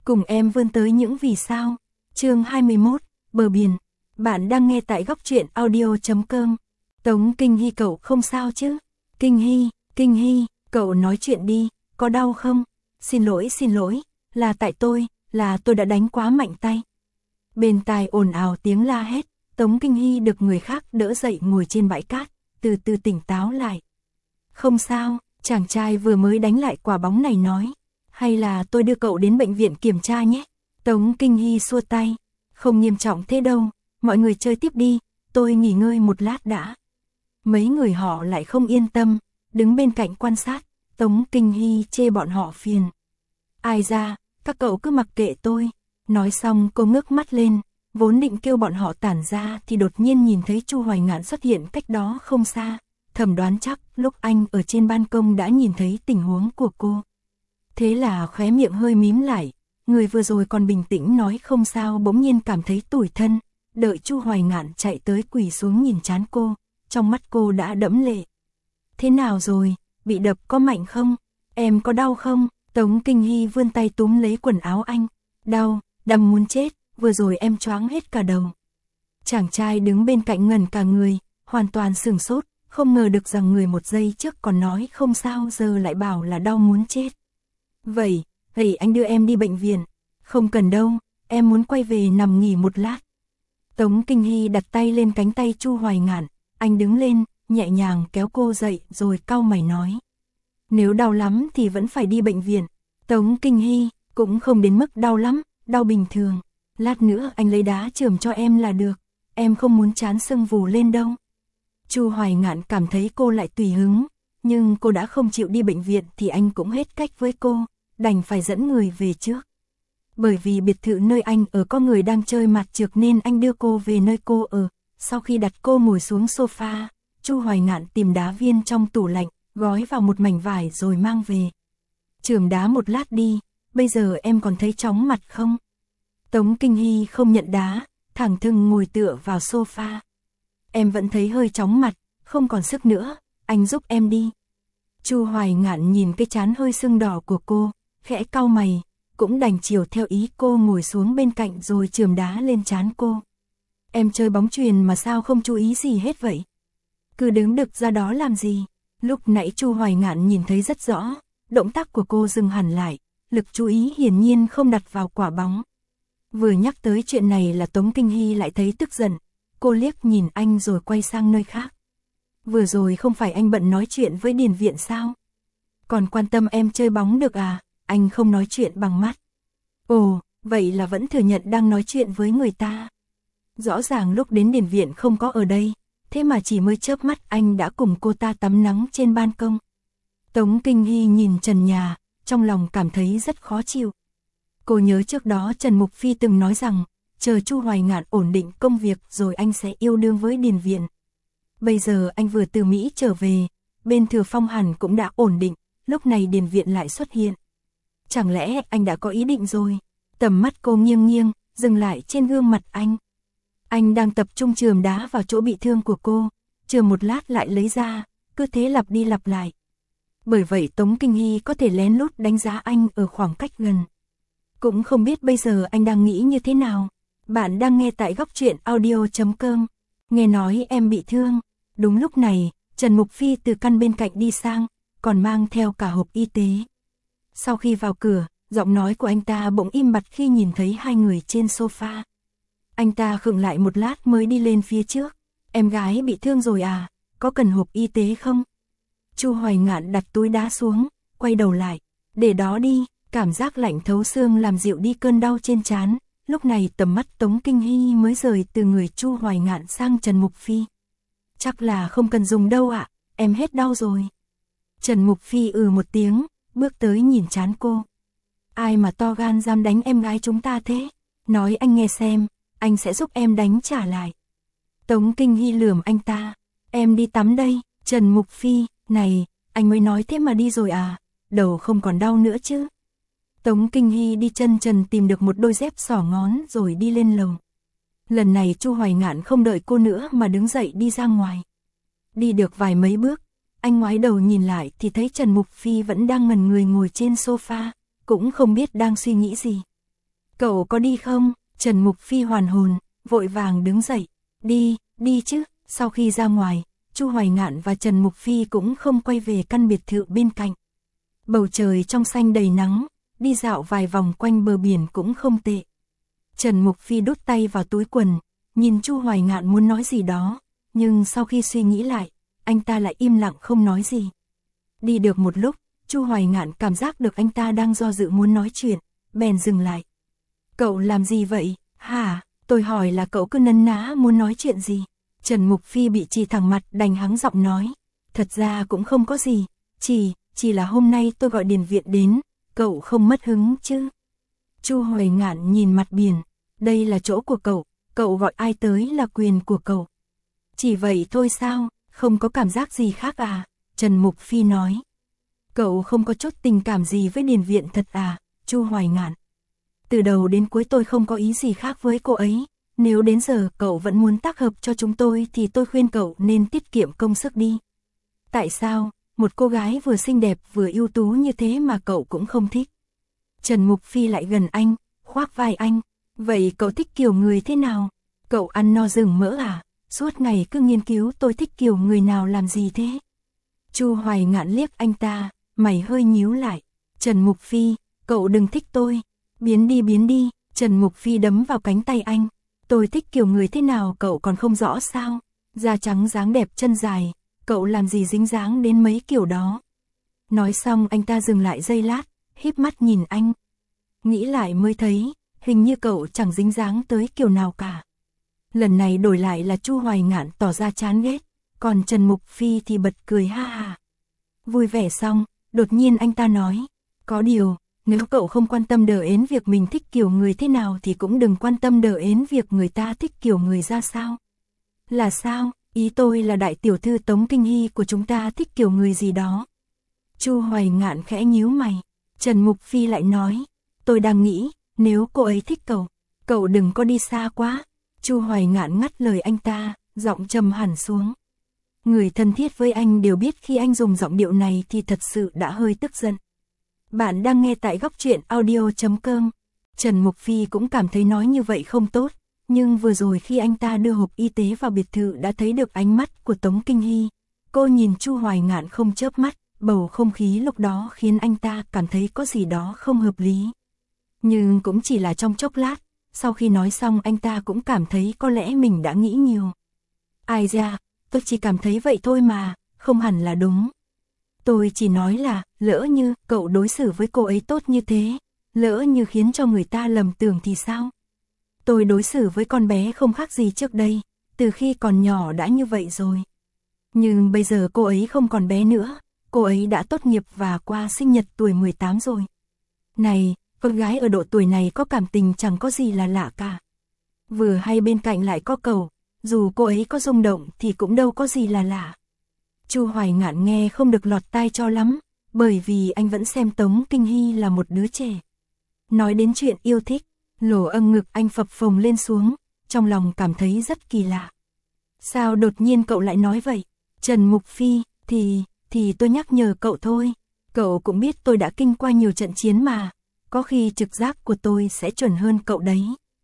Cùng em vươn tới những vì sao. Chương 21, bờ biển. Bạn đang nghe tại góc truyện audio.com. Tống Kinh Hy, cậu không sao chứ? Kinh Hy, cậu nói chuyện đi, có đau không? Xin lỗi, là tại tôi đã đánh quá mạnh tay. Bên tai ồn ào tiếng la hét, Tống Kinh Hy được người khác đỡ dậy ngồi trên bãi cát, từ từ tỉnh táo lại. Không sao, chàng trai vừa mới đánh lại quả bóng này nói. Hay là tôi đưa cậu đến bệnh viện kiểm tra nhé. Tống Kinh Hy xua tay. Không nghiêm trọng thế đâu, mọi người chơi tiếp đi, tôi nghỉ ngơi một lát đã. Mấy người họ lại không yên tâm, đứng bên cạnh quan sát. Tống Kinh Hy chê bọn họ phiền. Ai ra, các cậu cứ mặc kệ tôi. Nói xong cô ngước mắt lên, vốn định kêu bọn họ tản ra thì đột nhiên nhìn thấy Chu Hoài Ngạn xuất hiện cách đó không xa. Thầm đoán chắc lúc anh ở trên ban công đã nhìn thấy tình huống của cô. Thế là khóe miệng hơi mím lại, người vừa rồi còn bình tĩnh nói không sao bỗng nhiên cảm thấy tủi thân, đợi Chu Hoài Ngạn chạy tới quỳ xuống nhìn trán cô, trong mắt cô đã đẫm lệ. Thế nào rồi, bị đập có mạnh không? Em có đau không? Tống Kinh Hy vươn tay túm lấy quần áo anh. Đau, đau muốn chết, vừa rồi em choáng hết cả đầu. Chàng trai đứng bên cạnh ngẩn cả người, hoàn toàn sửng sốt, không ngờ được rằng người một giây trước còn nói không sao giờ lại bảo là đau muốn chết. Vậy anh đưa em đi bệnh viện. Không cần đâu, em muốn quay về nằm nghỉ một lát. Tống Kinh Hy đặt tay lên cánh tay Chu Hoài Ngạn, anh đứng lên, nhẹ nhàng kéo cô dậy rồi cau mày nói. Nếu đau lắm thì vẫn phải đi bệnh viện. Tống Kinh Hy, cũng không đến mức đau lắm, đau bình thường. Lát nữa anh lấy đá chườm cho em là được, em không muốn trán sưng vù lên đâu. Chu Hoài Ngạn cảm thấy cô lại tùy hứng, nhưng cô đã không chịu đi bệnh viện thì anh cũng hết cách với cô, đành phải dẫn người về trước. Bởi vì biệt thự nơi anh ở có người đang chơi mặt trược nên anh đưa cô về nơi cô ở. Sau khi đặt cô ngồi xuống sofa, Chu Hoài Ngạn tìm đá viên trong tủ lạnh, gói vào một mảnh vải rồi mang về. Chườm đá một lát đi, bây giờ em còn thấy chóng mặt không? Tống Kinh Hy không nhận đá, thẳng thừng ngồi tựa vào sofa. Em vẫn thấy hơi chóng mặt, không còn sức nữa, anh giúp em đi. Chu Hoài Ngạn nhìn cái trán hơi sưng đỏ của cô, khẽ cau mày, cũng đành chiều theo ý cô ngồi xuống bên cạnh rồi chườm đá lên trán cô. Em chơi bóng chuyền mà sao không chú ý gì hết vậy? Cứ đứng đực ra đó làm gì? Lúc nãy Chu Hoài Ngạn nhìn thấy rất rõ, động tác của cô dừng hẳn lại, lực chú ý hiển nhiên không đặt vào quả bóng. Vừa nhắc tới chuyện này là Tống Kinh Hy lại thấy tức giận, cô liếc nhìn anh rồi quay sang nơi khác. Vừa rồi không phải anh bận nói chuyện với Điền Viện sao? Còn quan tâm em chơi bóng được à? Anh không nói chuyện bằng mắt. Ồ, vậy là vẫn thừa nhận đang nói chuyện với người ta. Rõ ràng lúc đến Điền Viện không có ở đây, thế mà chỉ mới chớp mắt anh đã cùng cô ta tắm nắng trên ban công. Tống Kinh Hy nhìn trần nhà, trong lòng cảm thấy rất khó chịu. Cô nhớ trước đó Trần Mục Phi từng nói rằng, chờ Chu Hoài Ngạn ổn định công việc rồi anh sẽ yêu đương với Điền Viện. Bây giờ anh vừa từ Mỹ trở về, bên Thừa Phong hẳn cũng đã ổn định, lúc này Điền Viện lại xuất hiện. Chẳng lẽ anh đã có ý định rồi? Tầm mắt cô nghiêng nghiêng, dừng lại trên gương mặt anh. Anh đang tập trung chườm đá vào chỗ bị thương của cô, chườm một lát lại lấy ra, cứ thế lặp đi lặp lại. Bởi vậy Tống Kinh Hy có thể lén lút đánh giá anh ở khoảng cách gần. Cũng không biết bây giờ anh đang nghĩ như thế nào. Bạn đang nghe tại góc truyện audio.com. Nghe nói em bị thương. Đúng lúc này, Trần Mục Phi từ căn bên cạnh đi sang, còn mang theo cả hộp y tế. Sau khi vào cửa, giọng nói của anh ta bỗng im bặt khi nhìn thấy hai người trên sofa. Anh ta khựng lại một lát mới đi lên phía trước. Em gái bị thương rồi à? Có cần hộp y tế không? Chu Hoài Ngạn đặt túi đá xuống, quay đầu lại. Để đó đi, cảm giác lạnh thấu xương làm dịu đi cơn đau trên trán. Lúc này tầm mắt Tống Kinh Hy mới rời từ người Chu Hoài Ngạn sang Trần Mục Phi. Chắc là không cần dùng đâu ạ, em hết đau rồi. Trần Mục Phi một tiếng, bước tới nhìn trán cô. Ai mà to gan dám đánh em gái chúng ta thế? Nói anh nghe xem, anh sẽ giúp em đánh trả lại. Tống Kinh Hy lườm anh ta. Em đi tắm đây. Trần Mục Phi, này, anh mới nói thế mà đi rồi à? Đầu không còn đau nữa chứ? Tống Kinh Hy đi chân trần tìm được một đôi dép xỏ ngón rồi đi lên lầu. Lần này Chu Hoài Ngạn không đợi cô nữa mà đứng dậy đi ra ngoài. Đi được vài mấy bước, anh ngoái đầu nhìn lại thì thấy Trần Mục Phi vẫn đang ngẩn người ngồi trên sofa, cũng không biết đang suy nghĩ gì. Cậu có đi không? Trần Mục Phi hoàn hồn, vội vàng đứng dậy. Đi chứ. Sau khi ra ngoài, Chu Hoài Ngạn và Trần Mục Phi cũng không quay về căn biệt thự bên cạnh. Bầu trời trong xanh đầy nắng, đi dạo vài vòng quanh bờ biển cũng không tệ. Trần Mục Phi đút tay vào túi quần, nhìn Chu Hoài Ngạn muốn nói gì đó, nhưng sau khi suy nghĩ lại, anh ta lại im lặng không nói gì. Đi được một lúc, Chu Hoài Ngạn cảm giác được anh ta đang do dự muốn nói chuyện, bèn dừng lại. Cậu làm gì vậy? Hả? Tôi hỏi là cậu cứ nấn ná muốn nói chuyện gì? Trần Mục Phi bị trì thẳng mặt đành hắng giọng nói. Thật ra cũng không có gì, chỉ là hôm nay tôi gọi Điền Viện đến, cậu không mất hứng chứ? Chu Hoài Ngạn nhìn mặt biển, đây là chỗ của cậu gọi ai tới là quyền của cậu. Chỉ vậy thôi sao, không có cảm giác gì khác à? Trần Mục Phi nói. Cậu không có chút tình cảm gì với Điền Viện thật à? Chu Hoài Ngạn. Từ đầu đến cuối tôi không có ý gì khác với cô ấy. Nếu đến giờ cậu vẫn muốn tác hợp cho chúng tôi thì tôi khuyên cậu nên tiết kiệm công sức đi. Tại sao, một cô gái vừa xinh đẹp vừa ưu tú như thế mà cậu cũng không thích? Trần Mục Phi lại gần anh, khoác vai anh. Vậy cậu thích kiểu người thế nào? Cậu ăn no rừng mỡ à? Suốt ngày cứ nghiên cứu tôi thích kiểu người nào làm gì thế? Chu Hoài Ngạn liếc anh ta, mày hơi nhíu lại. Trần Mục Phi, cậu đừng thích tôi. Biến đi. Trần Mục Phi đấm vào cánh tay anh. Tôi thích kiểu người thế nào cậu còn không rõ sao? Da trắng dáng đẹp chân dài, cậu làm gì dính dáng đến mấy kiểu đó? Nói xong anh ta dừng lại giây lát, híp mắt nhìn anh. Nghĩ lại mới thấy, hình như cậu chẳng dính dáng tới kiểu nào cả. Lần này đổi lại là Chu Hoài Ngạn tỏ ra chán ghét, còn Trần Mục Phi thì bật cười ha ha. Vui vẻ xong, đột nhiên anh ta nói, có điều, nếu cậu không quan tâm đờ ến việc mình thích kiểu người thế nào thì cũng đừng quan tâm đờ ến việc người ta thích kiểu người ra sao. Là sao? Ý tôi là đại tiểu thư Tống Kinh Hy của chúng ta thích kiểu người gì đó. Chu Hoài Ngạn khẽ nhíu mày. Trần Mục Phi lại nói, tôi đang nghĩ, nếu cô ấy thích cậu đừng có đi xa quá. Chu Hoài Ngạn ngắt lời anh ta, giọng trầm hẳn xuống. Người thân thiết với anh đều biết khi anh dùng giọng điệu này thì thật sự đã hơi tức giận. Bạn đang nghe tại góc truyện audio.com. Trần Mục Phi cũng cảm thấy nói như vậy không tốt, nhưng vừa rồi khi anh ta đưa hộp y tế vào biệt thự đã thấy được ánh mắt của Tống Kinh Hy. Cô nhìn Chu Hoài Ngạn không chớp mắt, bầu không khí lúc đó khiến anh ta cảm thấy có gì đó không hợp lý. Nhưng cũng chỉ là trong chốc lát, sau khi nói xong anh ta cũng cảm thấy có lẽ mình đã nghĩ nhiều. Ai da, tôi chỉ cảm thấy vậy thôi mà, không hẳn là đúng. Tôi chỉ nói là, lỡ như cậu đối xử với cô ấy tốt như thế, lỡ như khiến cho người ta lầm tưởng thì sao? Tôi đối xử với con bé không khác gì trước đây, từ khi còn nhỏ đã như vậy rồi. Nhưng bây giờ cô ấy không còn bé nữa, cô ấy đã tốt nghiệp và qua sinh nhật tuổi 18 rồi. Này, con gái ở độ tuổi này có cảm tình chẳng có gì là lạ cả. Vừa hay bên cạnh lại có cậu, dù cô ấy có rung động thì cũng đâu có gì là lạ. Chu Hoài Ngạn nghe không được lọt tai cho lắm, bởi vì anh vẫn xem Tống Kinh Hy là một đứa trẻ. Nói đến chuyện yêu thích, lỗ âng ngực anh phập phồng lên xuống, trong lòng cảm thấy rất kỳ lạ. Sao đột nhiên cậu lại nói vậy? Trần Mục Phi, thì tôi nhắc nhở cậu thôi. Cậu cũng biết tôi đã kinh qua nhiều trận chiến mà, có khi trực giác của tôi sẽ chuẩn hơn cậu đấy.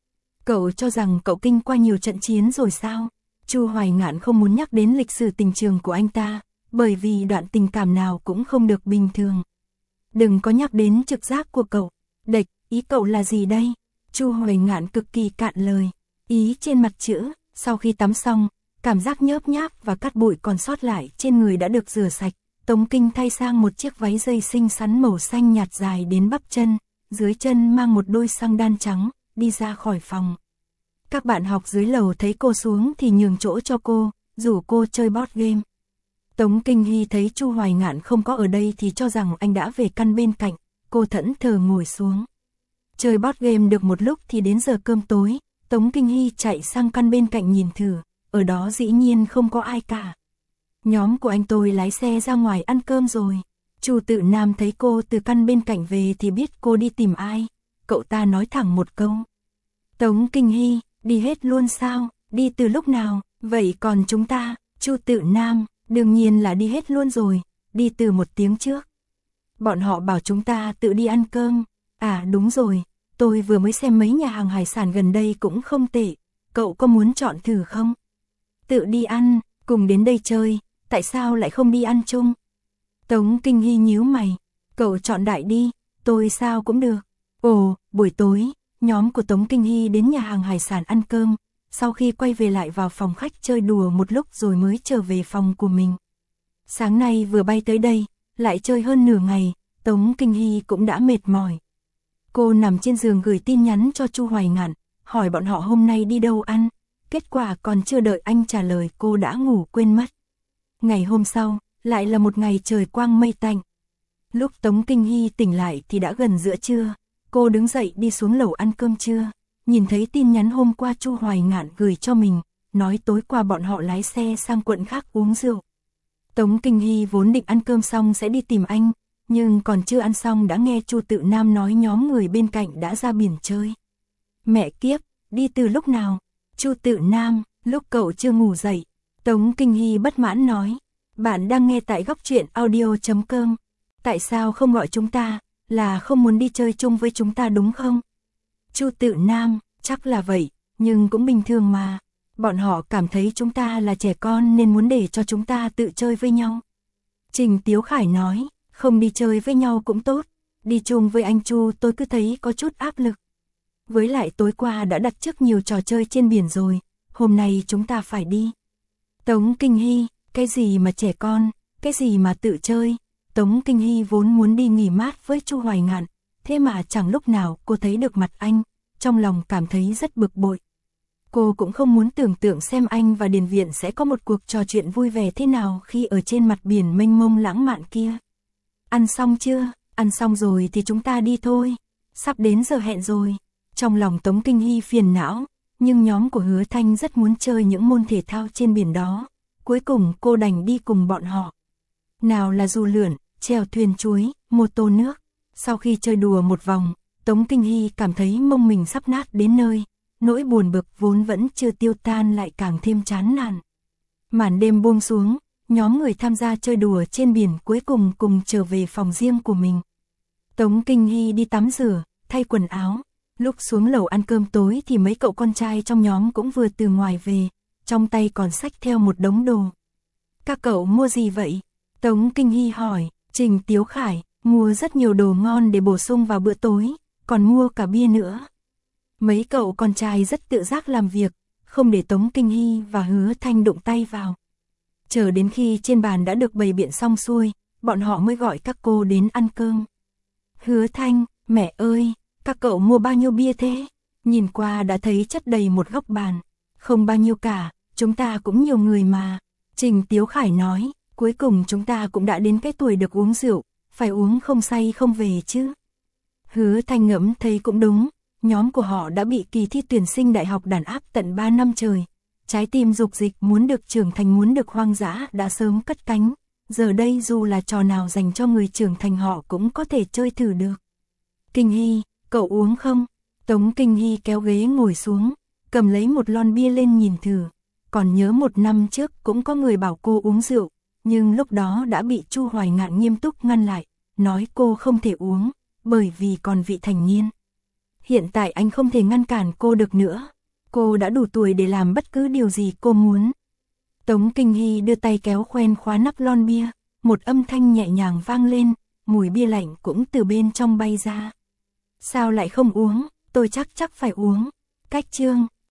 Cậu cho rằng cậu kinh qua nhiều trận chiến rồi sao? Chu Hoài Ngạn không muốn nhắc đến lịch sử tình trường của anh ta, bởi vì đoạn tình cảm nào cũng không được bình thường. Đừng có nhắc đến trực giác của cậu. Địch, ý cậu là gì đây? Chu Hoài Ngạn cực kỳ cạn lời. Ý trên mặt chữ, sau khi tắm xong, cảm giác nhớp nháp và cát bụi còn sót lại trên người đã được rửa sạch. Tống Kinh thay sang một chiếc váy dây xinh xắn màu xanh nhạt dài đến bắp chân, dưới chân mang một đôi xăng đan trắng, đi ra khỏi phòng. Các bạn học dưới lầu thấy cô xuống thì nhường chỗ cho cô, rủ cô chơi board game. Tống Kinh Hy thấy Chu Hoài Ngạn không có ở đây thì cho rằng anh đã về căn bên cạnh, cô thẫn thờ ngồi xuống. Chơi board game được một lúc thì đến giờ cơm tối, Tống Kinh Hy chạy sang căn bên cạnh nhìn thử, ở đó dĩ nhiên không có ai cả. Nhóm của anh tôi lái xe ra ngoài ăn cơm rồi. Chu Tự Nam thấy cô từ căn bên cạnh về thì biết cô đi tìm ai. Cậu ta nói thẳng một câu. Tống Kinh Hy, đi hết luôn sao? Đi từ lúc nào? Vậy còn chúng ta? Chu Tự Nam, đương nhiên là đi hết luôn rồi, đi từ 1 tiếng trước. Bọn họ bảo chúng ta tự đi ăn cơm. À đúng rồi, tôi vừa mới xem mấy nhà hàng hải sản gần đây cũng không tệ, cậu có muốn chọn thử không? Tự đi ăn, cùng đến đây chơi, tại sao lại không đi ăn chung? Tống Kinh Hy nhíu mày, cậu chọn đại đi, tôi sao cũng được. Ồ, buổi tối, nhóm của Tống Kinh Hy đến nhà hàng hải sản ăn cơm, sau khi quay về lại vào phòng khách chơi đùa một lúc rồi mới trở về phòng của mình. Sáng nay vừa bay tới đây, lại chơi hơn nửa ngày, Tống Kinh Hy cũng đã mệt mỏi. Cô nằm trên giường gửi tin nhắn cho Chu Hoài Ngạn, hỏi bọn họ hôm nay đi đâu ăn, kết quả còn chưa đợi anh trả lời cô đã ngủ quên mất. Ngày hôm sau, lại là một ngày trời quang mây tạnh. Lúc Tống Kinh Hy tỉnh lại thì đã gần giữa trưa, cô đứng dậy đi xuống lầu ăn cơm trưa, nhìn thấy tin nhắn hôm qua Chu Hoài Ngạn gửi cho mình, nói tối qua bọn họ lái xe sang quận khác uống rượu. Tống Kinh Hy vốn định ăn cơm xong sẽ đi tìm anh, nhưng còn chưa ăn xong đã nghe Chu Tự Nam nói nhóm người bên cạnh đã ra biển chơi. Mẹ kiếp, đi từ lúc nào? Chu Tự Nam, lúc cậu chưa ngủ dậy. Tống Kinh Hy bất mãn nói, bạn đang nghe tại góc truyện audio.com. Tại sao không gọi chúng ta, là không muốn đi chơi chung với chúng ta đúng không? Chu Tự Nam, chắc là vậy, nhưng cũng bình thường mà. Bọn họ cảm thấy chúng ta là trẻ con nên muốn để cho chúng ta tự chơi với nhau. Trình Tiếu Khải nói, không đi chơi với nhau cũng tốt, đi chung với anh Chu tôi cứ thấy có chút áp lực. Với lại tối qua đã đặt trước nhiều trò chơi trên biển rồi, hôm nay chúng ta phải đi. Tống Kinh Hy, cái gì mà trẻ con, cái gì mà tự chơi. Tống Kinh Hy vốn muốn đi nghỉ mát với Chu Hoài Ngạn, thế mà chẳng lúc nào cô thấy được mặt anh, trong lòng cảm thấy rất bực bội. Cô cũng không muốn tưởng tượng xem anh và Điền Viện sẽ có một cuộc trò chuyện vui vẻ thế nào khi ở trên mặt biển mênh mông lãng mạn kia. Ăn xong chưa? Ăn xong rồi thì chúng ta đi thôi. Sắp đến giờ hẹn rồi. Trong lòng Tống Kinh Hy phiền não, nhưng nhóm của Hứa Thanh rất muốn chơi những môn thể thao trên biển đó. Cuối cùng cô đành đi cùng bọn họ. Nào là dù lượn, chèo thuyền chuối, mô tô nước. Sau khi chơi đùa một vòng, Tống Kinh Hy cảm thấy mông mình sắp nát đến nơi. Nỗi buồn bực vốn vẫn chưa tiêu tan lại càng thêm chán nản. Màn đêm buông xuống, nhóm người tham gia chơi đùa trên biển cuối cùng cùng trở về phòng riêng của mình. Tống Kinh Hy đi tắm rửa, thay quần áo. Lúc xuống lầu ăn cơm tối thì mấy cậu con trai trong nhóm cũng vừa từ ngoài về, trong tay còn xách theo một đống đồ. Các cậu mua gì vậy? Tống Kinh Hy hỏi. Trình Tiếu Khải, mua rất nhiều đồ ngon để bổ sung vào bữa tối, còn mua cả bia nữa. Mấy cậu con trai rất tự giác làm việc, không để Tống Kinh Hy và Hứa Thanh đụng tay vào. Chờ đến khi trên bàn đã được bày biện xong xuôi, bọn họ mới gọi các cô đến ăn cơm. Hứa Thanh, mẹ ơi, các cậu mua bao nhiêu bia thế? Nhìn qua đã thấy chất đầy một góc bàn. Không bao nhiêu cả, chúng ta cũng nhiều người mà. Trình Tiếu Khải nói, cuối cùng chúng ta cũng đã đến cái tuổi được uống rượu, phải uống không say không về chứ. Hứa Thanh ngẫm thấy cũng đúng. Nhóm của họ đã bị kỳ thi tuyển sinh đại học đàn áp tận 3 năm trời. Trái tim dục dịch muốn được trưởng thành muốn được hoang dã đã sớm cất cánh. Giờ đây dù là trò nào dành cho người trưởng thành họ cũng có thể chơi thử được. Kinh Hy, cậu uống không? Tống Kinh Hy kéo ghế ngồi xuống, cầm lấy một lon bia lên nhìn thử. Còn nhớ một năm trước cũng có người bảo cô uống rượu, nhưng lúc đó đã bị Chu Hoài Ngạn nghiêm túc ngăn lại, nói cô không thể uống, bởi vì còn vị thành niên. Hiện tại anh không thể ngăn cản cô được nữa. Cô đã đủ tuổi để làm bất cứ điều gì cô muốn. Tống Kinh Hy đưa tay kéo khoen khóa nắp lon bia. Một âm thanh nhẹ nhàng vang lên. Mùi bia lạnh cũng từ bên trong bay ra. Sao lại không uống? Tôi chắc phải uống. Cách chương